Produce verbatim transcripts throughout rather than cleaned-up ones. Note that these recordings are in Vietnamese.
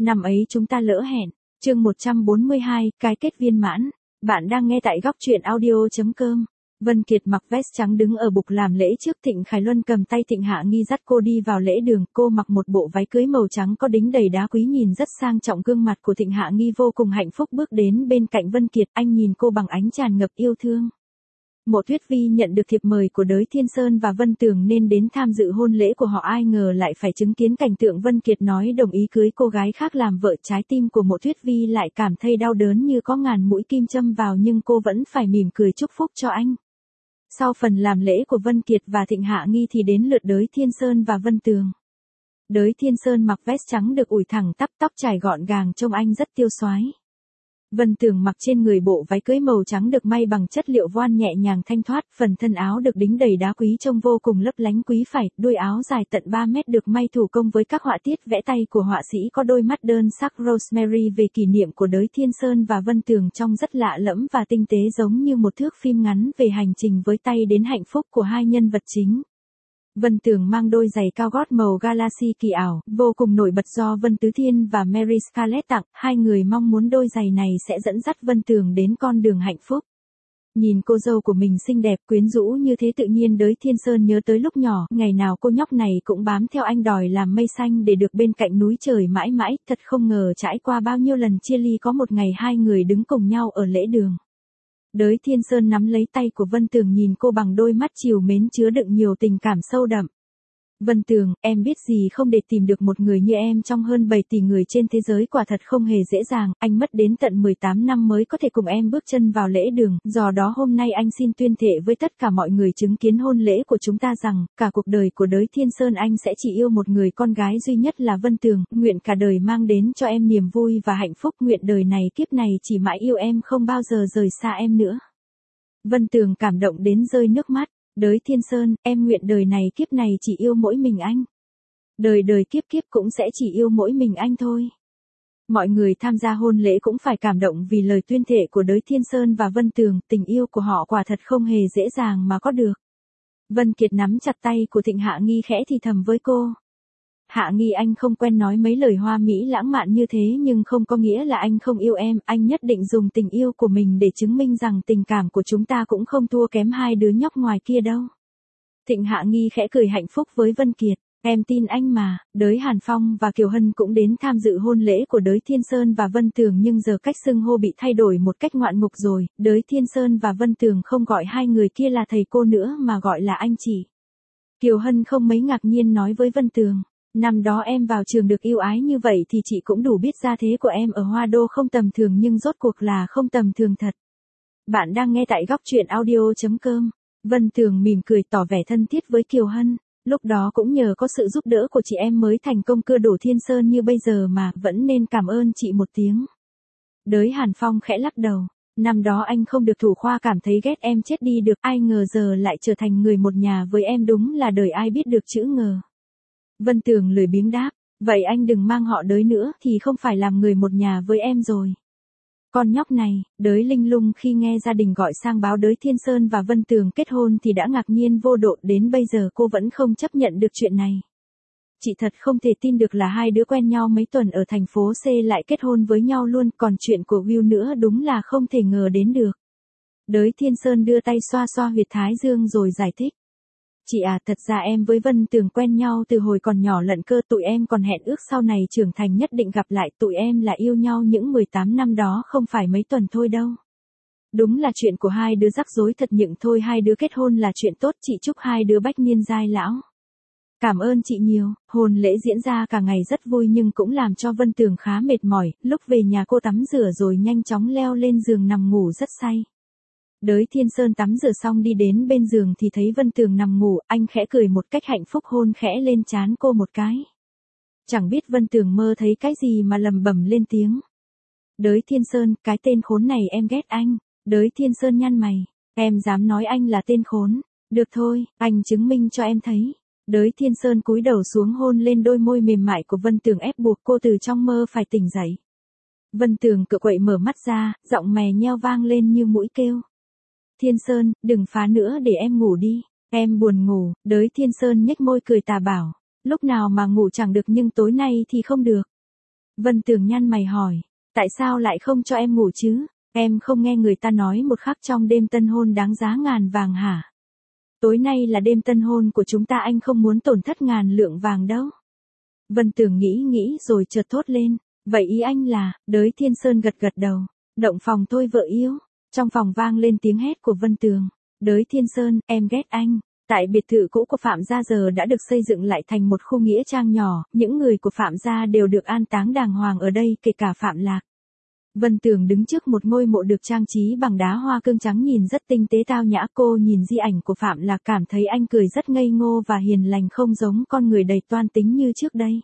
Năm ấy chúng ta lỡ hẹn. Chương một trăm bốn mươi hai, cái kết viên mãn. Bạn đang nghe tại góc truyện audio chấm com. Vân Kiệt mặc vest trắng đứng ở bục làm lễ trước, Thịnh Khải Luân cầm tay Thịnh Hạ Nghi dắt cô đi vào lễ đường. Cô mặc một bộ váy cưới màu trắng có đính đầy đá quý nhìn rất sang trọng, gương mặt của Thịnh Hạ Nghi vô cùng hạnh phúc bước đến bên cạnh Vân Kiệt, anh nhìn cô bằng ánh tràn ngập yêu thương. Mộ Tuyết Vi nhận được thiệp mời của Đới Thiên Sơn và Vân Tường nên đến tham dự hôn lễ của họ, ai ngờ lại phải chứng kiến cảnh tượng Vân Kiệt nói đồng ý cưới cô gái khác làm vợ. Trái tim của Mộ Tuyết Vi lại cảm thấy đau đớn như có ngàn mũi kim châm vào, nhưng cô vẫn phải mỉm cười chúc phúc cho anh. Sau phần làm lễ của Vân Kiệt và Thịnh Hạ Nghi thì đến lượt Đới Thiên Sơn và Vân Tường. Đới Thiên Sơn mặc vest trắng được ủi thẳng tắp, tóc trải gọn gàng trông anh rất tiêu xoái. Vân Tường mặc trên người bộ váy cưới màu trắng được may bằng chất liệu voan nhẹ nhàng thanh thoát, phần thân áo được đính đầy đá quý trông vô cùng lấp lánh quý phái, đuôi áo dài tận ba mét được may thủ công với các họa tiết vẽ tay của họa sĩ có đôi mắt đơn sắc Rosemary. Về kỷ niệm của Đới Thiên Sơn và Vân Tường trông rất lạ lẫm và tinh tế, giống như một thước phim ngắn về hành trình với tay đến hạnh phúc của hai nhân vật chính. Vân Tường mang đôi giày cao gót màu galaxy kỳ ảo, vô cùng nổi bật do Vân Tứ Thiên và Mary Scarlett tặng. Hai người mong muốn đôi giày này sẽ dẫn dắt Vân Tường đến con đường hạnh phúc. Nhìn cô dâu của mình xinh đẹp quyến rũ như thế, tự nhiên Đới Thiên Sơn nhớ tới lúc nhỏ, ngày nào cô nhóc này cũng bám theo anh đòi làm mây xanh để được bên cạnh núi trời mãi mãi. Thật không ngờ trải qua bao nhiêu lần chia ly, có một ngày hai người đứng cùng nhau ở lễ đường. Đới Thiên Sơn nắm lấy tay của Vân Tường, nhìn cô bằng đôi mắt trìu mến chứa đựng nhiều tình cảm sâu đậm. Vân Tường, em biết gì không, để tìm được một người như em trong hơn bảy tỷ người trên thế giới quả thật không hề dễ dàng. Anh mất đến tận mười tám năm mới có thể cùng em bước chân vào lễ đường, do đó hôm nay anh xin tuyên thệ với tất cả mọi người chứng kiến hôn lễ của chúng ta rằng, cả cuộc đời của Đới Thiên Sơn anh sẽ chỉ yêu một người con gái duy nhất là Vân Tường, nguyện cả đời mang đến cho em niềm vui và hạnh phúc, nguyện đời này kiếp này chỉ mãi yêu em, không bao giờ rời xa em nữa. Vân Tường cảm động đến rơi nước mắt. Đới Thiên Sơn, em nguyện đời này kiếp này chỉ yêu mỗi mình anh. Đời đời kiếp kiếp cũng sẽ chỉ yêu mỗi mình anh thôi. Mọi người tham gia hôn lễ cũng phải cảm động vì lời tuyên thệ của Đới Thiên Sơn và Vân Tường, tình yêu của họ quả thật không hề dễ dàng mà có được. Vân Kiệt nắm chặt tay của Thịnh Hạ Nghi khẽ thì thầm với cô. Hạ Nghi, anh không quen nói mấy lời hoa mỹ lãng mạn như thế, nhưng không có nghĩa là anh không yêu em, anh nhất định dùng tình yêu của mình để chứng minh rằng tình cảm của chúng ta cũng không thua kém hai đứa nhóc ngoài kia đâu. Thịnh Hạ Nghi khẽ cười hạnh phúc với Vân Kiệt, em tin anh mà. Đới Hàn Phong và Kiều Hân cũng đến tham dự hôn lễ của Đới Thiên Sơn và Vân Tường, nhưng giờ cách xưng hô bị thay đổi một cách ngoạn mục rồi, Đới Thiên Sơn và Vân Tường không gọi hai người kia là thầy cô nữa mà gọi là anh chị. Kiều Hân không mấy ngạc nhiên nói với Vân Tường. Năm đó em vào trường được yêu ái như vậy thì chị cũng đủ biết gia thế của em ở Hoa Đô không tầm thường, nhưng rốt cuộc là không tầm thường thật. Bạn đang nghe tại góc truyện audio chấm com. Vân Tường mỉm cười tỏ vẻ thân thiết với Kiều Hân. Lúc đó cũng nhờ có sự giúp đỡ của chị em mới thành công cưa đổ Thiên Sơn như bây giờ mà, vẫn nên cảm ơn chị một tiếng. Đới Hàn Phong khẽ lắc đầu. Năm đó anh không được thủ khoa cảm thấy ghét em chết đi được, ai ngờ giờ lại trở thành người một nhà với em, đúng là đời ai biết được chữ ngờ. Vân Tường lười biếng đáp, vậy anh đừng mang họ Đới nữa thì không phải làm người một nhà với em rồi. Con nhóc này, Đới Linh Lung khi nghe gia đình gọi sang báo Đới Thiên Sơn và Vân Tường kết hôn thì đã ngạc nhiên vô độ, đến bây giờ cô vẫn không chấp nhận được chuyện này. Chị thật không thể tin được là hai đứa quen nhau mấy tuần ở thành phố C lại kết hôn với nhau luôn, còn chuyện của Will nữa đúng là không thể ngờ đến được. Đới Thiên Sơn đưa tay xoa xoa huyệt thái dương rồi giải thích. Chị à, thật ra em với Vân Tường quen nhau từ hồi còn nhỏ lận cơ, tụi em còn hẹn ước sau này trưởng thành nhất định gặp lại, tụi em là yêu nhau những mười tám năm đó không phải mấy tuần thôi đâu. Đúng là chuyện của hai đứa rắc rối thật, nhưng thôi hai đứa kết hôn là chuyện tốt, chị chúc hai đứa bách niên giai lão. Cảm ơn chị nhiều. Hôn lễ diễn ra cả ngày rất vui nhưng cũng làm cho Vân Tường khá mệt mỏi, lúc về nhà cô tắm rửa rồi nhanh chóng leo lên giường nằm ngủ rất say. Đới Thiên Sơn tắm rửa xong đi đến bên giường thì thấy Vân Tường nằm ngủ, anh khẽ cười một cách hạnh phúc hôn khẽ lên trán cô một cái. Chẳng biết Vân Tường mơ thấy cái gì mà lầm bầm lên tiếng. Đới Thiên Sơn, cái tên khốn này em ghét anh. Đới Thiên Sơn nhăn mày, em dám nói anh là tên khốn. Được thôi, anh chứng minh cho em thấy. Đới Thiên Sơn cúi đầu xuống hôn lên đôi môi mềm mại của Vân Tường, ép buộc cô từ trong mơ phải tỉnh dậy. Vân Tường cựa quậy mở mắt ra, giọng mè nheo vang lên như mũi kêu. Thiên Sơn, đừng phá nữa để em ngủ đi. Em buồn ngủ. Đới Thiên Sơn nhếch môi cười tà bảo. Lúc nào mà ngủ chẳng được nhưng tối nay thì không được. Vân Tường nhăn mày hỏi, tại sao lại không cho em ngủ chứ? Em không nghe người ta nói một khắc trong đêm tân hôn đáng giá ngàn vàng hả? Tối nay là đêm tân hôn của chúng ta, anh không muốn tổn thất ngàn lượng vàng đâu. Vân Tường nghĩ nghĩ rồi chợt thốt lên, vậy ý anh là, Đới Thiên Sơn gật gật đầu, động phòng thôi vợ yêu. Trong phòng vang lên tiếng hét của Vân Tường, Đới Thiên Sơn, em ghét anh. Tại biệt thự cũ của Phạm gia giờ đã được xây dựng lại thành một khu nghĩa trang nhỏ, những người của Phạm gia đều được an táng đàng hoàng ở đây, kể cả Phạm Lạc. Vân Tường đứng trước một ngôi mộ được trang trí bằng đá hoa cương trắng nhìn rất tinh tế tao nhã, cô nhìn di ảnh của Phạm Lạc cảm thấy anh cười rất ngây ngô và hiền lành, không giống con người đầy toan tính như trước đây.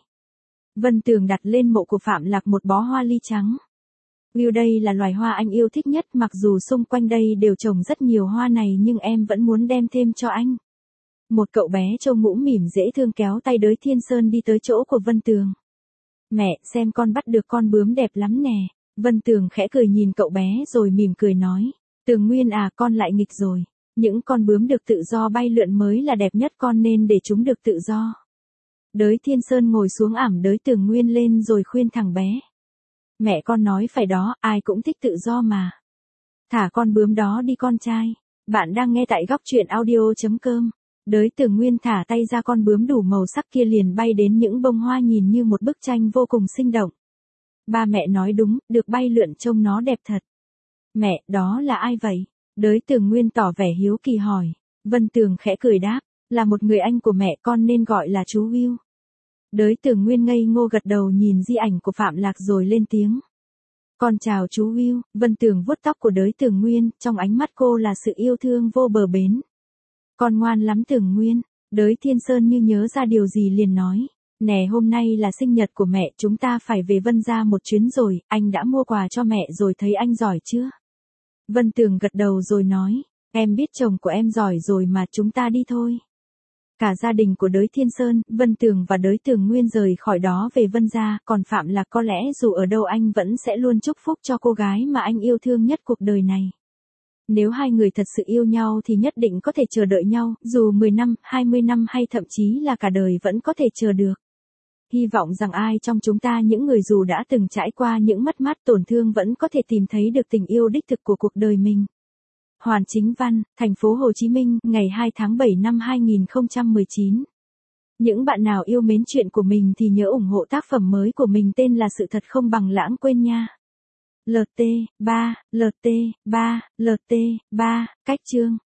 Vân Tường đặt lên mộ của Phạm Lạc một bó hoa ly trắng. View, đây là loài hoa anh yêu thích nhất, mặc dù xung quanh đây đều trồng rất nhiều hoa này nhưng em vẫn muốn đem thêm cho anh. Một cậu bé trâu ngũ mỉm dễ thương kéo tay Đới Thiên Sơn đi tới chỗ của Vân Tường. Mẹ, xem con bắt được con bướm đẹp lắm nè. Vân Tường khẽ cười nhìn cậu bé rồi mỉm cười nói, Tường Nguyên à, con lại nghịch rồi. Những con bướm được tự do bay lượn mới là đẹp nhất, con nên để chúng được tự do. Đới Thiên Sơn ngồi xuống ẵm Đới Tường Nguyên lên rồi khuyên thằng bé. Mẹ con nói phải đó, ai cũng thích tự do mà. Thả con bướm đó đi con trai. Bạn đang nghe tại góc truyện audio chấm com. Đới Tường Nguyên thả tay ra, con bướm đủ màu sắc kia liền bay đến những bông hoa nhìn như một bức tranh vô cùng sinh động. Ba mẹ nói đúng, được bay lượn trông nó đẹp thật. Mẹ, đó là ai vậy? Đới Tường Nguyên tỏ vẻ hiếu kỳ hỏi. Vân Tường khẽ cười đáp, là một người anh của mẹ, con nên gọi là chú Will. Đới Tường Nguyên ngây ngô gật đầu nhìn di ảnh của Phạm Lạc rồi lên tiếng. Con chào chú Will. Vân Tường vuốt tóc của Đới Tường Nguyên, trong ánh mắt cô là sự yêu thương vô bờ bến. Con ngoan lắm Tường Nguyên. Đới Thiên Sơn như nhớ ra điều gì liền nói. Nè, hôm nay là sinh nhật của mẹ, chúng ta phải về Vân gia một chuyến rồi, anh đã mua quà cho mẹ rồi, thấy anh giỏi chưa? Vân Tường gật đầu rồi nói, em biết chồng của em giỏi rồi mà, chúng ta đi thôi. Cả gia đình của Đới Thiên Sơn, Vân Tường và Đới Tường Nguyên rời khỏi đó về Vân gia, còn Phạm Lạc có lẽ dù ở đâu anh vẫn sẽ luôn chúc phúc cho cô gái mà anh yêu thương nhất cuộc đời này. Nếu hai người thật sự yêu nhau thì nhất định có thể chờ đợi nhau, dù mười năm, hai mươi năm hay thậm chí là cả đời vẫn có thể chờ được. Hy vọng rằng ai trong chúng ta, những người dù đã từng trải qua những mất mát tổn thương, vẫn có thể tìm thấy được tình yêu đích thực của cuộc đời mình. Hoàn Chính Văn, thành phố Hồ Chí Minh, ngày hai tháng bảy năm hai nghìn không trăm mười chín. Những bạn nào yêu mến chuyện của mình thì nhớ ủng hộ tác phẩm mới của mình, tên là Sự Thật Không Bằng Lãng Quên nha. lờ tê ba, lờ tê ba, lờ tê ba, cách chương.